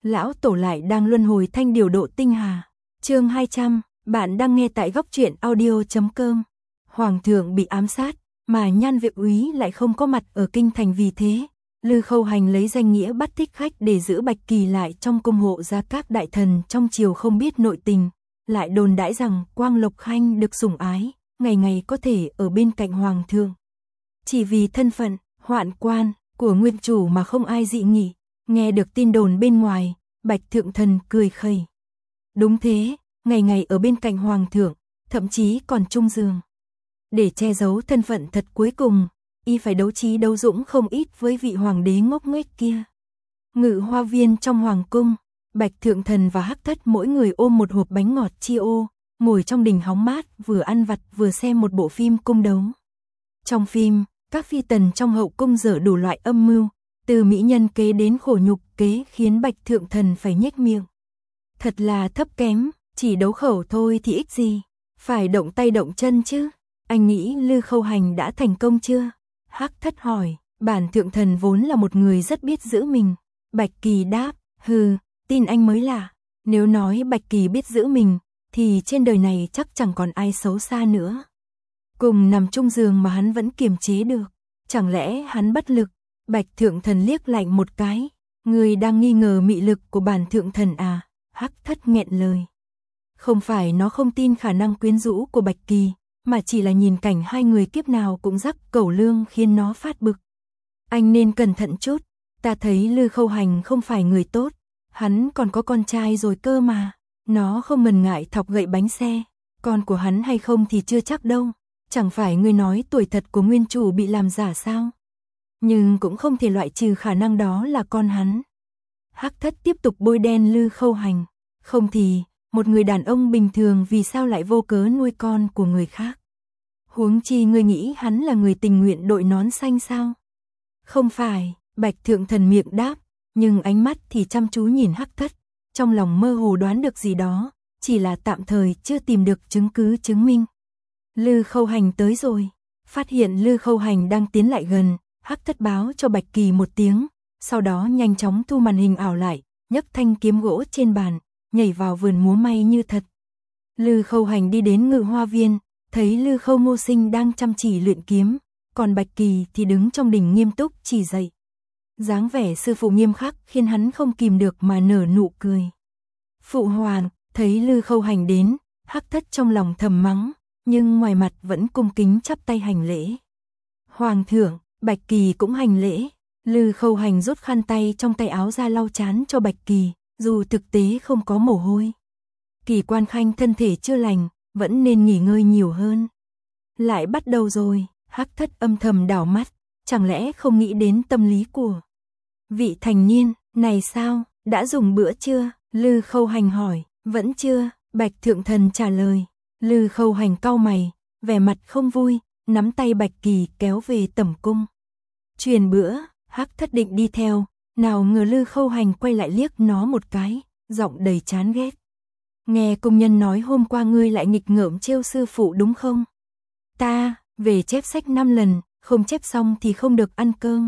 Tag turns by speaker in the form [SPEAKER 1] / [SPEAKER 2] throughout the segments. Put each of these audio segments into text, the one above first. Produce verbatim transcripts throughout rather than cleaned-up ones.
[SPEAKER 1] Lão tổ lại đang luân hồi thanh điều độ tinh hà. Chương hai trăm, bạn đang nghe tại góc truyện audio chấm com. Hoàng thượng bị ám sát, mà Nhan Vệ Úy lại không có mặt ở kinh thành, vì thế Lư Khâu Hành lấy danh nghĩa bắt thích khách để giữ Bạch Kỳ lại trong cung hộ gia các đại thần trong triều không biết nội tình, lại đồn đãi rằng Quang Lộc Khanh được sủng ái, ngày ngày có thể ở bên cạnh hoàng thượng. Chỉ vì thân phận hoạn quan của nguyên chủ mà không ai dị nghị. Nghe được tin đồn bên ngoài, Bạch Thượng Thần cười khẩy. Đúng thế, ngày ngày ở bên cạnh hoàng thượng, thậm chí còn chung giường. Để che giấu thân phận thật, cuối cùng y phải đấu trí đấu dũng không ít với vị hoàng đế ngốc nghếch kia. Ngự hoa viên trong hoàng cung, Bạch Thượng Thần và Hắc Thất mỗi người ôm một hộp bánh ngọt Chi-ô, ngồi trong đình hóng mát, vừa ăn vặt vừa xem một bộ phim cung đấu. Trong phim, các phi tần trong hậu cung dở đủ loại âm mưu, từ mỹ nhân kế đến khổ nhục kế, khiến Bạch Thượng Thần phải nhếch miệng. Thật là thấp kém, chỉ đấu khẩu thôi thì ích gì, phải động tay động chân chứ. Anh nghĩ Lư Khâu Hành đã thành công chưa? Hắc Thất hỏi. Bản Thượng Thần vốn là một người rất biết giữ mình. Bạch Kỳ đáp, hừ, tin anh mới lạ. Nếu nói Bạch Kỳ biết giữ mình, thì trên đời này chắc chẳng còn ai xấu xa nữa. Cùng nằm chung giường mà hắn vẫn kiềm chế được, chẳng lẽ hắn bất lực? Bạch Thượng Thần liếc lạnh một cái. Người đang nghi ngờ mị lực của bản Thượng Thần à? Hắc Thất nghẹn lời. Không phải nó không tin khả năng quyến rũ của Bạch Kỳ, mà chỉ là nhìn cảnh hai người kiếp nào cũng rắc cẩu lương khiến nó phát bực. Anh nên cẩn thận chút, ta thấy Lư Khâu Hành không phải người tốt, hắn còn có con trai rồi cơ mà. Nó không ngần ngại thọc gậy bánh xe, con của hắn hay không thì chưa chắc đâu. Chẳng phải ngươi nói tuổi thật của nguyên chủ bị làm giả sao? Nhưng cũng không thể loại trừ khả năng đó là con hắn. Hắc Thất tiếp tục bôi đen Lư Khâu Hành. Không thì, một người đàn ông bình thường vì sao lại vô cớ nuôi con của người khác? Huống chi ngươi nghĩ hắn là người tình nguyện đội nón xanh sao? Không phải, Bạch Thượng Thần miệng đáp, nhưng ánh mắt thì chăm chú nhìn Hắc Thất, trong lòng mơ hồ đoán được gì đó, chỉ là tạm thời chưa tìm được chứng cứ chứng minh. Lư Khâu Hành tới rồi. Phát hiện Lư Khâu Hành đang tiến lại gần, Hắc Thất báo cho Bạch Kỳ một tiếng, sau đó nhanh chóng thu màn hình ảo lại, nhấc thanh kiếm gỗ trên bàn, nhảy vào vườn múa may như thật. Lư Khâu Hành đi đến ngự hoa viên, thấy Lư Khâu Ngô Sinh đang chăm chỉ luyện kiếm, còn Bạch Kỳ thì đứng trong đình nghiêm túc chỉ dạy. Dáng vẻ sư phụ nghiêm khắc khiến hắn không kìm được mà nở nụ cười. Phụ hoàng, thấy Lư Khâu Hành đến, Hắc Thất trong lòng thầm mắng, nhưng ngoài mặt vẫn cung kính chắp tay hành lễ. Hoàng thượng, Bạch Kỳ cũng hành lễ. Lư Khâu Hành rút khăn tay trong tay áo ra lau trán cho Bạch Kỳ, dù thực tế không có mồ hôi. Kỳ Quan Khanh thân thể chưa lành, vẫn nên nghỉ ngơi nhiều hơn. Lại bắt đầu rồi, Hắc Thất âm thầm đảo mắt, chẳng lẽ không nghĩ đến tâm lý của vị thành niên này sao? Đã dùng bữa chưa? Lư Khâu Hành hỏi. Vẫn chưa, Bạch Thượng Thần trả lời. Lư Khâu Hành cau mày, vẻ mặt không vui, nắm tay Bạch Kỳ kéo về tẩm cung. Truyền bữa, Hắc Thất định đi theo, nào ngờ Lư Khâu Hành quay lại liếc nó một cái, giọng đầy chán ghét. Nghe công nhân nói hôm qua ngươi lại nghịch ngợm trêu sư phụ đúng không? Ta, về chép sách năm lần, không chép xong thì không được ăn cơm.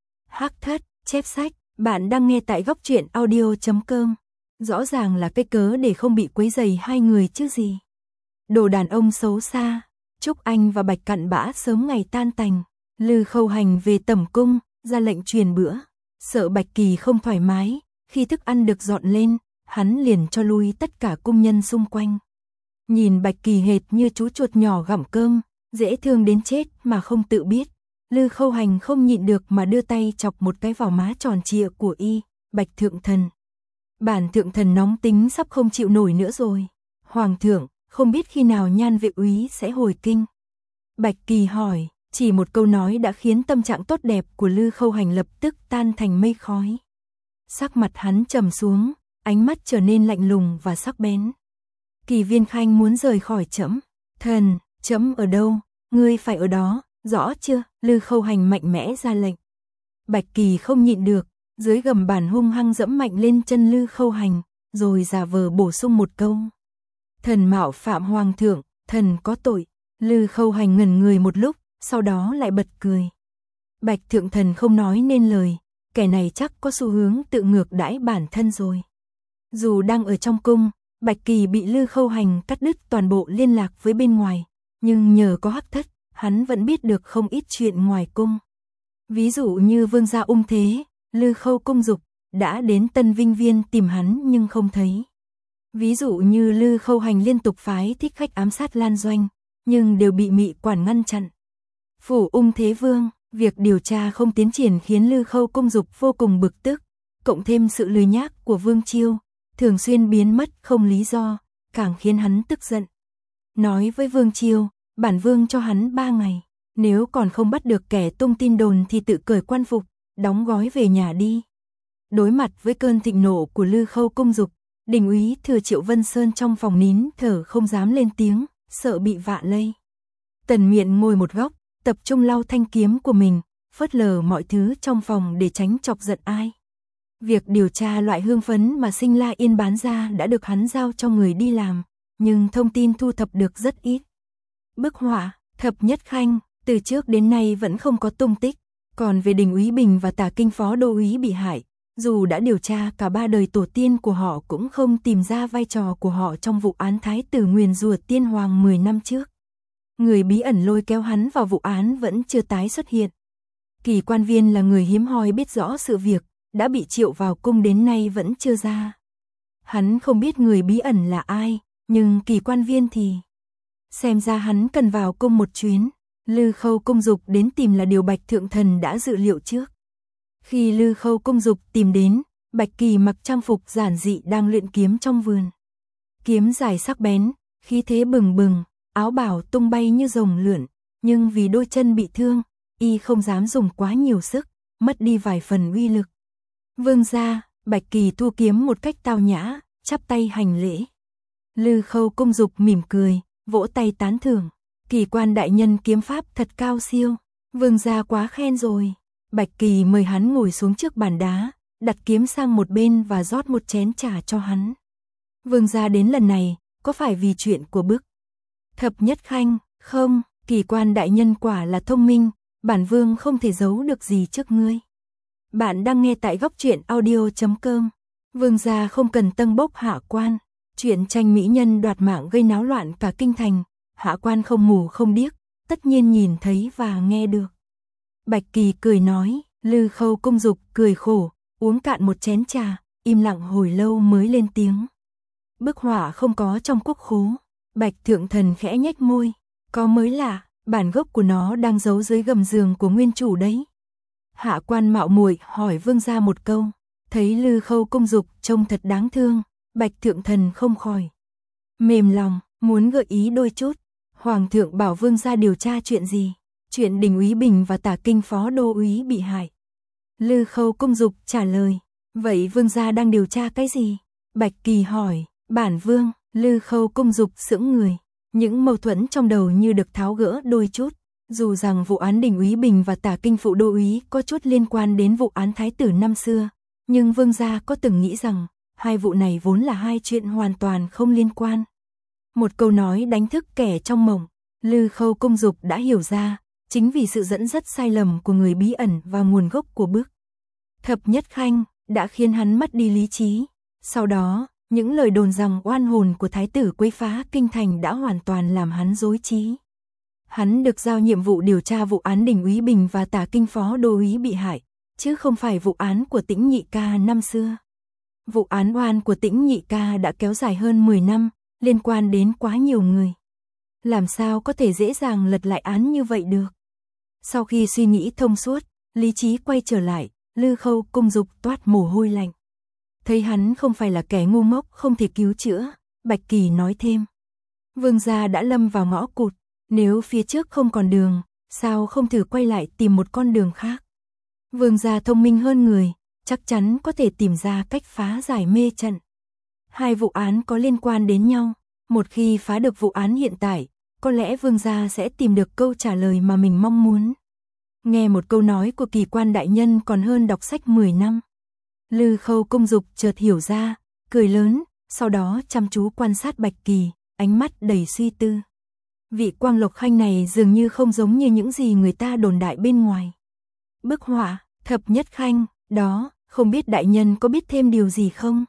[SPEAKER 1] Hắc Thất, chép sách, bạn đang nghe tại góc truyện audio chấm com. Rõ ràng là cái cớ để không bị quấy rầy hai người chứ gì. Đồ đàn ông xấu xa, chúc anh và Bạch cặn bã sớm ngày tan tành. Lư Khâu Hành về tẩm cung, ra lệnh truyền bữa. Sợ Bạch Kỳ không thoải mái, khi thức ăn được dọn lên, hắn liền cho lui tất cả cung nhân xung quanh. Nhìn Bạch Kỳ hệt như chú chuột nhỏ gặm cơm, dễ thương đến chết mà không tự biết. Lư Khâu Hành không nhịn được mà đưa tay chọc một cái vào má tròn trịa của y. Bạch Thượng Thần. Bản Thượng Thần nóng tính sắp không chịu nổi nữa rồi. Hoàng thượng, không biết khi nào Nhan Vệ Úy sẽ hồi kinh? Bạch Kỳ hỏi, chỉ một câu nói đã khiến tâm trạng tốt đẹp của Lư Khâu Hành lập tức tan thành mây khói. Sắc mặt hắn trầm xuống, ánh mắt trở nên lạnh lùng và sắc bén. Kỳ Viên Khanh muốn rời khỏi trẫm. Thần, trẫm ở đâu, ngươi phải ở đó, rõ chưa? Lư Khâu Hành mạnh mẽ ra lệnh. Bạch Kỳ không nhịn được, dưới gầm bàn hung hăng dẫm mạnh lên chân Lư Khâu Hành, rồi giả vờ bổ sung một câu. Thần mạo phạm hoàng thượng, thần có tội. Lư Khâu Hành ngẩn người một lúc, sau đó lại bật cười. Bạch Thượng Thần không nói nên lời, kẻ này chắc có xu hướng tự ngược đãi bản thân rồi. Dù đang ở trong cung, Bạch Kỳ bị Lư Khâu Hành cắt đứt toàn bộ liên lạc với bên ngoài, nhưng nhờ có Hắc Thất, hắn vẫn biết được không ít chuyện ngoài cung. Ví dụ như vương gia ung thế, Lư Khâu Công Dục đã đến Tân Vinh Viên tìm hắn nhưng không thấy. Ví dụ như Lư Khâu Hành liên tục phái thích khách ám sát Lan Doanh, nhưng đều bị Mị Quản ngăn chặn. Phủ Ung Thế Vương, việc điều tra không tiến triển khiến Lư Khâu Công Dục vô cùng bực tức, cộng thêm sự lười nhác của Vương Chiêu, thường xuyên biến mất không lý do, càng khiến hắn tức giận. Nói với Vương Chiêu, bản vương cho hắn ba ngày, nếu còn không bắt được kẻ tung tin đồn thì tự cởi quan phục, đóng gói về nhà đi. Đối mặt với cơn thịnh nộ của Lư Khâu Công Dục, Đình úy Thừa Triệu Vân Sơn trong phòng nín thở không dám lên tiếng, sợ bị vạ lây. Tần Miện ngồi một góc, tập trung lau thanh kiếm của mình, phớt lờ mọi thứ trong phòng để tránh chọc giận ai. Việc điều tra loại hương phấn mà Sinh La Yên bán ra đã được hắn giao cho người đi làm, nhưng thông tin thu thập được rất ít. Bức họa, Thập Nhất Khanh, từ trước đến nay vẫn không có tung tích, còn về Đình úy Bình và Tả Kinh Phó Đô úy bị hại, dù đã điều tra cả ba đời tổ tiên của họ cũng không tìm ra vai trò của họ trong vụ án Thái tử nguyền rủa tiên hoàng mười năm trước. Người bí ẩn lôi kéo hắn vào vụ án vẫn chưa tái xuất hiện. Kỳ Quan Viên là người hiếm hoi biết rõ sự việc, đã bị triệu vào cung đến nay vẫn chưa ra. Hắn không biết người bí ẩn là ai, nhưng Kỳ Quan Viên thì... Xem ra hắn cần vào cung một chuyến. Lư Khâu Công Dục đến tìm là điều Bạch Thượng Thần đã dự liệu trước. Khi Lư Khâu Công Dục tìm đến, Bạch Kỳ mặc trang phục giản dị đang luyện kiếm trong vườn. Kiếm dài sắc bén, khí thế bừng bừng, áo bào tung bay như rồng lượn, nhưng vì đôi chân bị thương, y không dám dùng quá nhiều sức, mất đi vài phần uy lực. Vương gia, Bạch Kỳ thu kiếm một cách tao nhã, chắp tay hành lễ. Lư Khâu Công Dục mỉm cười, vỗ tay tán thưởng. Kỳ Quan đại nhân kiếm pháp thật cao siêu, vương gia quá khen rồi. Bạch Kỳ mời hắn ngồi xuống trước bàn đá, đặt kiếm sang một bên và rót một chén trà cho hắn. Vương gia đến lần này, có phải vì chuyện của bức Thập Nhất Khanh? Không, Kỳ Quan đại nhân quả là thông minh, bản vương không thể giấu được gì trước ngươi. Bạn đang nghe tại góc truyện audio chấm com. Vương gia không cần tâng bốc hạ quan, chuyện tranh mỹ nhân đoạt mạng gây náo loạn cả kinh thành, hạ quan không mù không điếc, tất nhiên nhìn thấy và nghe được. Bạch Kỳ cười nói, Lư Khâu Công Dục cười khổ, uống cạn một chén trà, im lặng hồi lâu mới lên tiếng. Bức họa không có trong quốc khố. Bạch Thượng Thần khẽ nhếch môi, có mới lạ, bản gốc của nó đang giấu dưới gầm giường của nguyên chủ đấy. Hạ quan mạo muội hỏi vương gia một câu, thấy Lư Khâu Công Dục trông thật đáng thương, Bạch Thượng Thần không khỏi mềm lòng, muốn gợi ý đôi chút. Hoàng thượng bảo vương gia điều tra chuyện gì? Chuyện Đình úy Bình và Tả Kinh Phó Đô úy bị hại. Lư Khâu Công Dục trả lời, vậy vương gia đang điều tra cái gì? Bạch Kỳ hỏi, bản vương. Lư Khâu Công Dục sững người, những mâu thuẫn trong đầu như được tháo gỡ đôi chút. Dù rằng vụ án Đình úy Bình và Tả Kinh Phụ Đô úy có chút liên quan đến vụ án Thái tử năm xưa, nhưng vương gia có từng nghĩ rằng hai vụ này vốn là hai chuyện hoàn toàn không liên quan. Một câu nói đánh thức kẻ trong mộng, Lư Khâu Công Dục đã hiểu ra, chính vì sự dẫn dắt sai lầm của người bí ẩn và nguồn gốc của bức Thập Nhất Khanh đã khiến hắn mất đi lý trí. Sau đó, những lời đồn rằng oan hồn của thái tử quấy phá kinh thành đã hoàn toàn làm hắn rối trí. Hắn được giao nhiệm vụ điều tra vụ án Đình úy Bình và Tả Kinh Phó Đô úy bị hại, chứ không phải vụ án của Tĩnh Nhị Ca năm xưa. Vụ án oan của Tĩnh Nhị Ca đã kéo dài hơn mười năm, liên quan đến quá nhiều người. Làm sao có thể dễ dàng lật lại án như vậy được? Sau khi suy nghĩ thông suốt, lý trí quay trở lại, Lư Khâu Công Dục toát mồ hôi lạnh. Thấy hắn không phải là kẻ ngu ngốc không thể cứu chữa, Bạch Kỳ nói thêm. Vương gia đã lâm vào ngõ cụt, nếu phía trước không còn đường, sao không thử quay lại tìm một con đường khác? Vương gia thông minh hơn người, chắc chắn có thể tìm ra cách phá giải mê trận. Hai vụ án có liên quan đến nhau, một khi phá được vụ án hiện tại, có lẽ vương gia sẽ tìm được câu trả lời mà mình mong muốn. Nghe một câu nói của Kỳ Quan đại nhân còn hơn đọc sách mười năm. Lư Khâu Công Dục chợt hiểu ra, cười lớn, sau đó chăm chú quan sát Bạch Kỳ, ánh mắt đầy suy tư. Vị Quang Lộc Khanh này dường như không giống như những gì người ta đồn đại bên ngoài. Bức họa Thập Nhất Khanh Đó, không biết đại nhân có biết thêm điều gì không?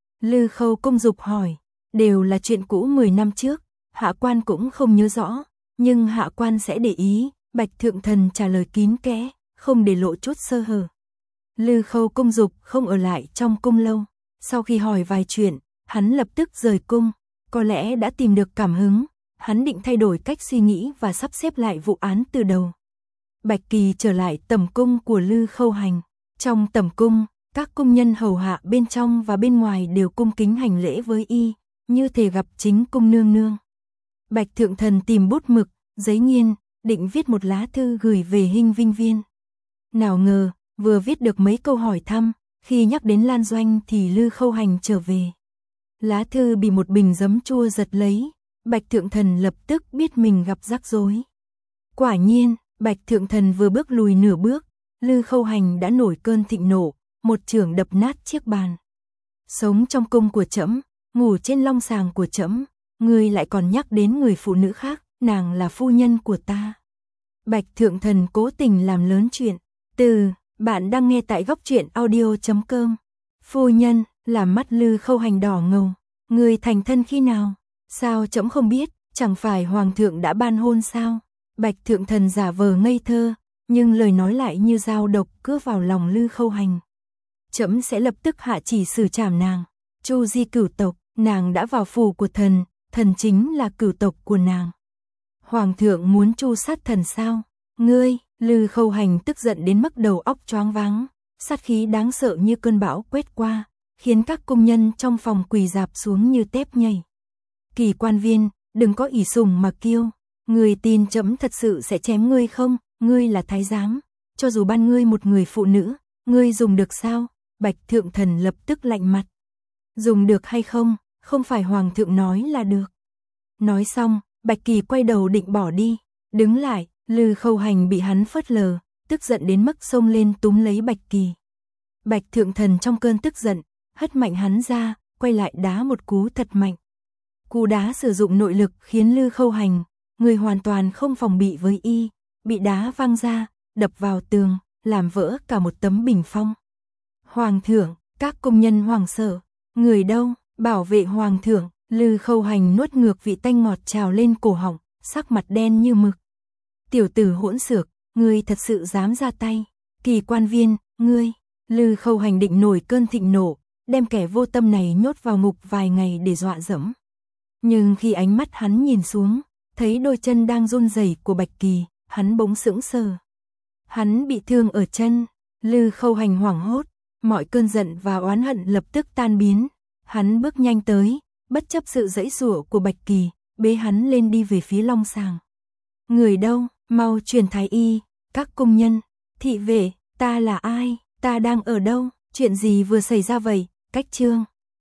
[SPEAKER 1] Lư Khâu Công Dục hỏi. Đều là chuyện cũ mười năm trước, hạ quan cũng không nhớ rõ, nhưng hạ quan sẽ để ý. Bạch Thượng Thần trả lời kín kẽ, không để lộ chút sơ hở. Lư Khâu Công Dục không ở lại trong cung lâu. Sau khi hỏi vài chuyện, hắn lập tức rời cung. Có lẽ đã tìm được cảm hứng, hắn định thay đổi cách suy nghĩ và sắp xếp lại vụ án từ đầu. Bạch Kỳ trở lại tẩm cung của Lư Khâu Hành. Trong tẩm cung, các cung nhân hầu hạ bên trong và bên ngoài đều cung kính hành lễ với y, như thể gặp chính cung nương nương. Bạch Thượng Thần tìm bút mực, giấy nghiên, định viết một lá thư gửi về Hinh Vinh Viên. Nào ngờ, vừa viết được mấy câu hỏi thăm, khi nhắc đến Lan Doanh thì Lư Khâu Hành trở về. Lá thư bị một bình giấm chua giật lấy, Bạch Thượng Thần lập tức biết mình gặp rắc rối. Quả nhiên, Bạch Thượng Thần vừa bước lùi nửa bước, Lư Khâu Hành đã nổi cơn thịnh nộ, một chưởng đập nát chiếc bàn. Sống trong cung của trẫm, ngủ trên long sàng của trẫm, ngươi lại còn nhắc đến người phụ nữ khác, nàng là phu nhân của ta. Bạch Thượng Thần cố tình làm lớn chuyện. Từ, bạn đang nghe tại góc truyện audio chấm com. Phu nhân, làm mắt Lư Khâu Hành đỏ ngầu. Ngươi thành thân khi nào? Sao trẫm không biết, chẳng phải hoàng thượng đã ban hôn sao? Bạch Thượng Thần giả vờ ngây thơ, nhưng lời nói lại như dao độc cứa vào lòng Lư Khâu Hành. Trẫm sẽ lập tức hạ chỉ xử trảm nàng. Chu Di cửu tộc, nàng đã vào phủ của thần, thần chính là cửu tộc của nàng. Hoàng thượng muốn chu sát thần sao? Ngươi, Lư Khâu Hành tức giận đến mức đầu óc choáng váng, sát khí đáng sợ như cơn bão quét qua, khiến các công nhân trong phòng quỳ rạp xuống như tép nhảy. Kỳ quan viên, đừng có ỷ sùng mà kiêu, ngươi tin trẫm thật sự sẽ chém ngươi không? Ngươi là thái giám, cho dù ban ngươi một người phụ nữ, ngươi dùng được sao? Bạch Thượng Thần lập tức lạnh mặt. Dùng được hay không, không phải hoàng thượng nói là được. Nói xong, Bạch Kỳ quay đầu định bỏ đi, đứng lại, Lư Khâu Hành bị hắn phớt lờ, tức giận đến mức xông lên túm lấy Bạch Kỳ. Bạch Thượng Thần trong cơn tức giận, hất mạnh hắn ra, quay lại đá một cú thật mạnh. Cú đá sử dụng nội lực khiến Lư Khâu Hành, người hoàn toàn không phòng bị với y, bị đá văng ra, đập vào tường, làm vỡ cả một tấm bình phong. Hoàng thượng, các công nhân hoảng sợ, người đâu, bảo vệ hoàng thượng. Lư Khâu Hành nuốt ngược vị tanh ngọt trào lên cổ họng, sắc mặt đen như mực. Tiểu tử hỗn xược, ngươi thật sự dám ra tay. Kỳ quan viên, ngươi. Lư Khâu Hành định nổi cơn thịnh nộ, đem kẻ vô tâm này nhốt vào ngục vài ngày để dọa dẫm. Nhưng khi ánh mắt hắn nhìn xuống, thấy đôi chân đang run rẩy của Bạch Kỳ, hắn bỗng sững sờ. Hắn bị thương ở chân. Lư Khâu Hành hoảng hốt, mọi cơn giận và oán hận lập tức tan biến. Hắn bước nhanh tới, bất chấp sự giãy giụa của Bạch Kỳ, bế hắn lên đi về phía long sàng. Người đâu, mau truyền thái y, các công nhân, thị vệ, ta là ai, ta đang ở đâu, chuyện gì vừa xảy ra vậy? Cách chương